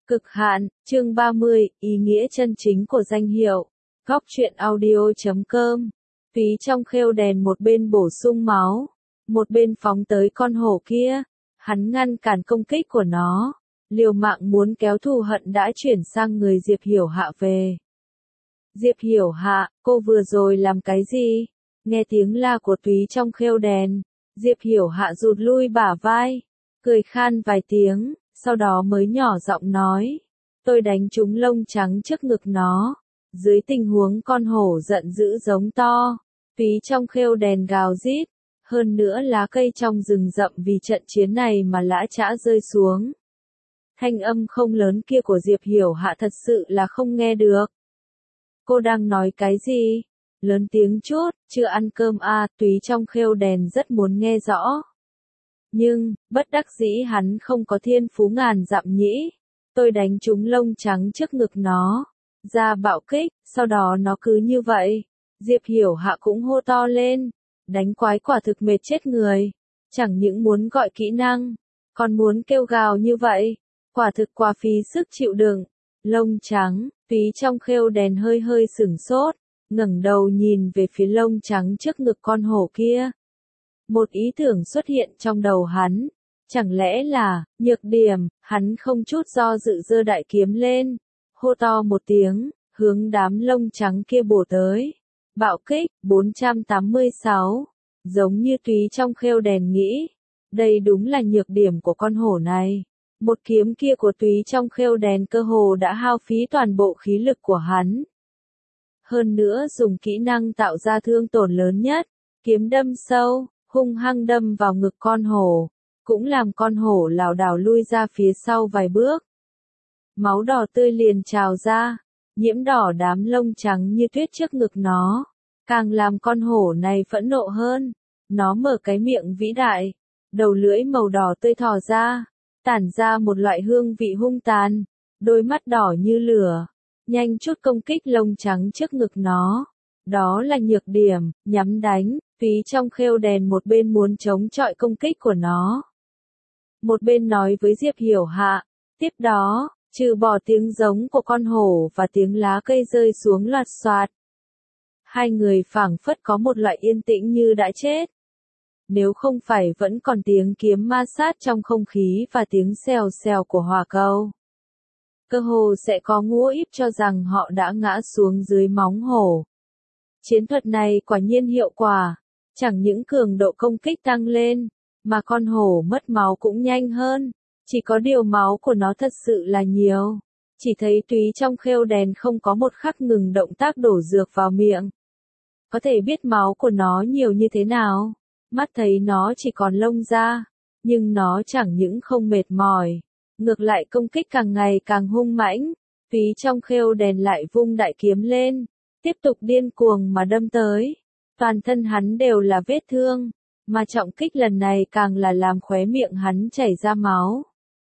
Cực hạn, chương 30, ý nghĩa chân chính của danh hiệu. Góc truyện audio.com. Phí trong khêu đèn một bên bổ sung máu, một bên phóng tới con hổ kia. Hắn ngăn cản công kích của nó, liều mạng muốn kéo thù hận đã chuyển sang người Diệp Hiểu Hạ về. Diệp Hiểu Hạ, cô vừa rồi làm cái gì? Nghe tiếng la của Túy trong khêu đèn, Diệp Hiểu Hạ rụt lui bả vai, cười khan vài tiếng, sau đó mới nhỏ giọng nói, tôi đánh trúng lông trắng trước ngực nó. Dưới tình huống con hổ giận dữ giống to, Túy trong khêu đèn gào rít, hơn nữa lá cây trong rừng rậm vì trận chiến này mà lã chã rơi xuống. Thanh âm không lớn kia của Diệp Hiểu Hạ thật sự là không nghe được. Cô đang nói cái gì? Lớn tiếng chút, chưa ăn cơm à? Túy trong khêu đèn rất muốn nghe rõ. Nhưng, bất đắc dĩ hắn không có thiên phú ngàn dặm nhĩ. Tôi đánh trúng lông trắng trước ngực nó, ra bạo kích, sau đó nó cứ như vậy. Diệp Hiểu Hạ cũng hô to lên. Đánh quái quả thực mệt chết người. Chẳng những muốn gọi kỹ năng, còn muốn kêu gào như vậy. Quả thực quá phí sức chịu đựng. Lông trắng, Túy trong khêu đèn hơi hơi sửng sốt, ngẩng đầu nhìn về phía lông trắng trước ngực con hổ kia. Một ý tưởng xuất hiện trong đầu hắn. Chẳng lẽ là, nhược điểm, hắn không chút do dự giơ đại kiếm lên. Hô to một tiếng, hướng đám lông trắng kia bổ tới. Bạo kích, 486. Giống như Túy trong khêu đèn nghĩ. Đây đúng là nhược điểm của con hổ này. Một kiếm kia của Túy trong khêu đèn cơ hồ đã hao phí toàn bộ khí lực của hắn. Hơn nữa dùng kỹ năng tạo ra thương tổn lớn nhất. Kiếm đâm sâu, hung hăng đâm vào ngực con hổ. Cũng làm con hổ lảo đảo lui ra phía sau vài bước. Máu đỏ tươi liền trào ra, nhiễm đỏ đám lông trắng như tuyết trước ngực nó. Càng làm con hổ này phẫn nộ hơn. Nó mở cái miệng vĩ đại, đầu lưỡi màu đỏ tươi thò ra, tản ra một loại hương vị hung tàn, đôi mắt đỏ như lửa, nhanh chút công kích lông trắng trước ngực nó. Đó là nhược điểm, nhắm đánh. Túy trong khêu đèn một bên muốn chống chọi công kích của nó, một bên nói với Diệp Hiểu Hạ. Tiếp đó, trừ bỏ tiếng giống của con hổ và tiếng lá cây rơi xuống loạt xoạt, hai người phảng phất có một loại yên tĩnh như đã chết. Nếu không phải vẫn còn tiếng kiếm ma sát trong không khí và tiếng xèo xèo của hỏa cầu, cơ hồ sẽ có ngũ íp cho rằng họ đã ngã xuống dưới móng hổ. Chiến thuật này quả nhiên hiệu quả, chẳng những cường độ công kích tăng lên, mà con hổ mất máu cũng nhanh hơn. Chỉ có điều máu của nó thật sự là nhiều. Chỉ thấy Túy trong khêu đèn không có một khắc ngừng động tác đổ dược vào miệng. Có thể biết máu của nó nhiều như thế nào. Mắt thấy nó chỉ còn lông da, nhưng nó chẳng những không mệt mỏi, ngược lại công kích càng ngày càng hung mãnh. Túy trong khêu đèn lại vung đại kiếm lên, tiếp tục điên cuồng mà đâm tới. Toàn thân hắn đều là vết thương, mà trọng kích lần này càng là làm khóe miệng hắn chảy ra máu.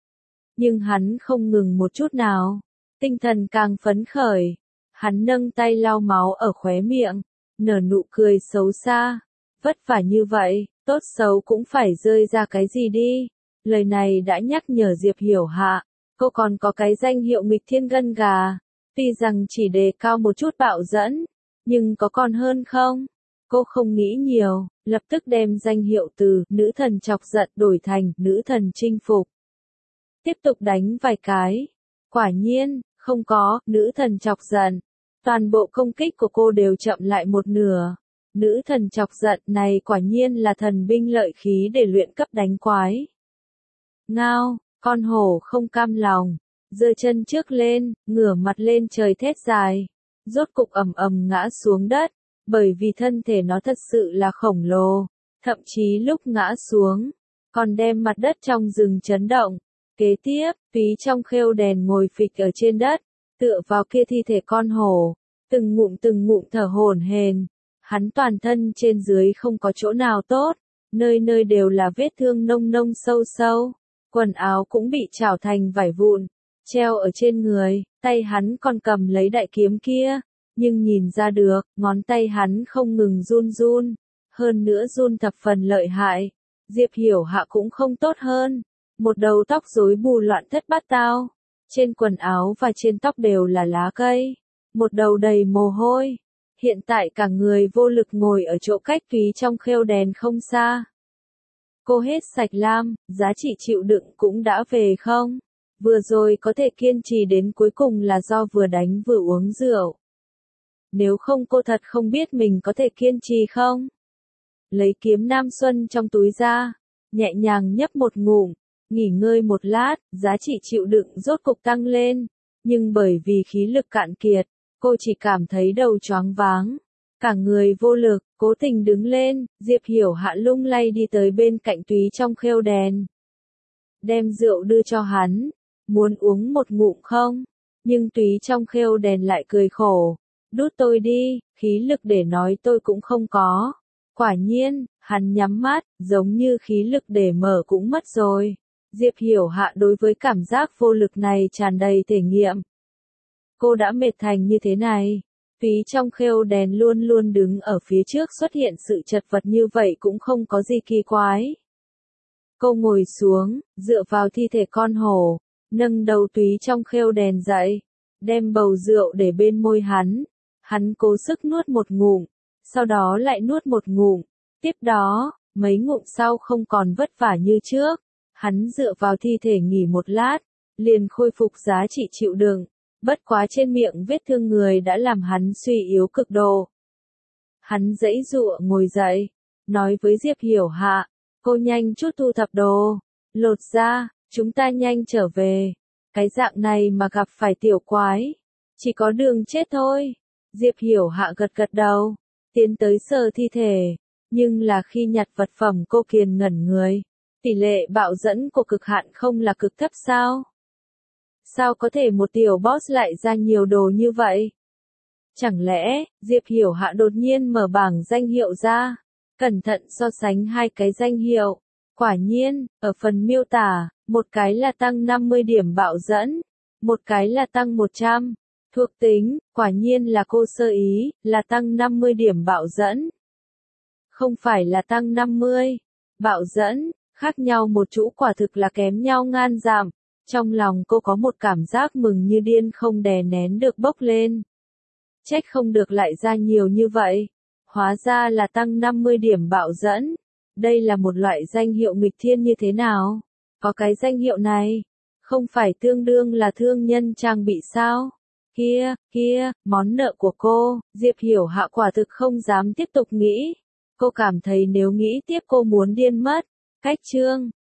Nhưng hắn không ngừng một chút nào, tinh thần càng phấn khởi. Hắn nâng tay lau máu ở khóe miệng, nở nụ cười xấu xa. Vất vả như vậy, tốt xấu cũng phải rơi ra cái gì đi. Lời này đã nhắc nhở Diệp Hiểu Hạ, cô còn có cái danh hiệu nghịch thiên gân gà. Tuy rằng chỉ đề cao một chút bạo dẫn, nhưng có còn hơn không? Cô không nghĩ nhiều, lập tức đem danh hiệu từ nữ thần chọc giận đổi thành nữ thần chinh phục. Tiếp tục đánh vài cái. Quả nhiên, không có nữ thần chọc giận. Toàn bộ công kích của cô đều chậm lại một nửa. Nữ thần chọc giận này quả nhiên là thần binh lợi khí để luyện cấp đánh quái. Ngao, con hổ không cam lòng, giơ chân trước lên, ngửa mặt lên trời thét dài. Rốt cục ầm ầm ngã xuống đất, bởi vì thân thể nó thật sự là khổng lồ. Thậm chí lúc ngã xuống, còn đem mặt đất trong rừng chấn động. Kế tiếp, Túy trong khêu đèn ngồi phịch ở trên đất, tựa vào kia thi thể con hổ, từng ngụm thở hổn hển. Hắn toàn thân trên dưới không có chỗ nào tốt, nơi nơi đều là vết thương nông nông sâu sâu, quần áo cũng bị chảo thành vải vụn, treo ở trên người, tay hắn còn cầm lấy đại kiếm kia, nhưng nhìn ra được, ngón tay hắn không ngừng run run, hơn nữa run thập phần lợi hại. Diệp Hiểu Hạ cũng không tốt hơn, một đầu tóc rối bù loạn thất bát tao, Trên quần áo và trên tóc đều là lá cây. Một đầu đầy mồ hôi. Hiện tại cả người vô lực ngồi ở chỗ cách Túy trong khêu đèn không xa. Cô hết sạch lam, giá trị chịu đựng cũng đã về không? Vừa rồi có thể kiên trì đến cuối cùng là do vừa đánh vừa uống rượu. Nếu không cô thật không biết mình có thể kiên trì không? Lấy kiếm Nam Xuân trong túi ra, nhẹ nhàng nhấp một ngụm, nghỉ ngơi một lát, giá trị chịu đựng rốt cục tăng lên, nhưng bởi vì khí lực cạn kiệt, cô chỉ cảm thấy đầu choáng váng, cả người vô lực, cố tình đứng lên, Diệp Hiểu Hạ lung lay đi tới bên cạnh Túy trong khêu đèn. Đem rượu đưa cho hắn, muốn uống một ngụm không? Nhưng Túy trong khêu đèn lại cười khổ, đút tôi đi, khí lực để nói tôi cũng không có. Quả nhiên, hắn nhắm mắt, giống như khí lực để mở cũng mất rồi. Diệp Hiểu Hạ đối với cảm giác vô lực này tràn đầy thể nghiệm. Cô đã mệt thành như thế này. Túy trong khêu đèn luôn luôn đứng ở phía trước xuất hiện sự chật vật như vậy cũng không có gì kỳ quái. Cô ngồi xuống, dựa vào thi thể con hổ, nâng đầu Túy trong khêu đèn dậy, đem bầu rượu để bên môi hắn. Hắn cố sức nuốt một ngụm, sau đó lại nuốt một ngụm. Tiếp đó, mấy ngụm sau không còn vất vả như trước. Hắn dựa vào thi thể nghỉ một lát, liền khôi phục giá trị chịu đựng. Bất quá trên miệng vết thương người đã làm hắn suy yếu cực độ. Hắn giãy giụa ngồi dậy, nói với Diệp Hiểu Hạ, cô nhanh chút thu thập đồ, lột ra, chúng ta nhanh trở về. Cái dạng này mà gặp phải tiểu quái, chỉ có đường chết thôi. Diệp Hiểu Hạ gật gật đầu, tiến tới sờ thi thể, nhưng là khi nhặt vật phẩm cô kiền ngẩn người. Tỷ lệ bạo dẫn của cực hạn không là cực thấp sao? Sao có thể một tiểu boss lại ra nhiều đồ như vậy? Chẳng lẽ, Diệp Hiểu Hạ đột nhiên mở bảng danh hiệu ra, cẩn thận so sánh hai cái danh hiệu. Quả nhiên, ở phần miêu tả, một cái là tăng 50 điểm bạo dẫn, một cái là tăng 100. Thuộc tính, quả nhiên là cô sơ ý, là tăng 50 điểm bạo dẫn. Không phải là tăng 50. Bạo dẫn, khác nhau một chỗ quả thực là kém nhau ngàn dặm. Trong lòng cô có một cảm giác mừng như điên không đè nén được bốc lên. Trách không được lại ra nhiều như vậy. Hóa ra là tăng 50 điểm bạo dẫn. Đây là một loại danh hiệu nghịch thiên như thế nào? Có cái danh hiệu này, không phải tương đương là thương nhân trang bị sao? Kia, món nợ của cô, Diệp Hiểu Hạ quả thực không dám tiếp tục nghĩ. Cô cảm thấy nếu nghĩ tiếp cô muốn điên mất. Cách chương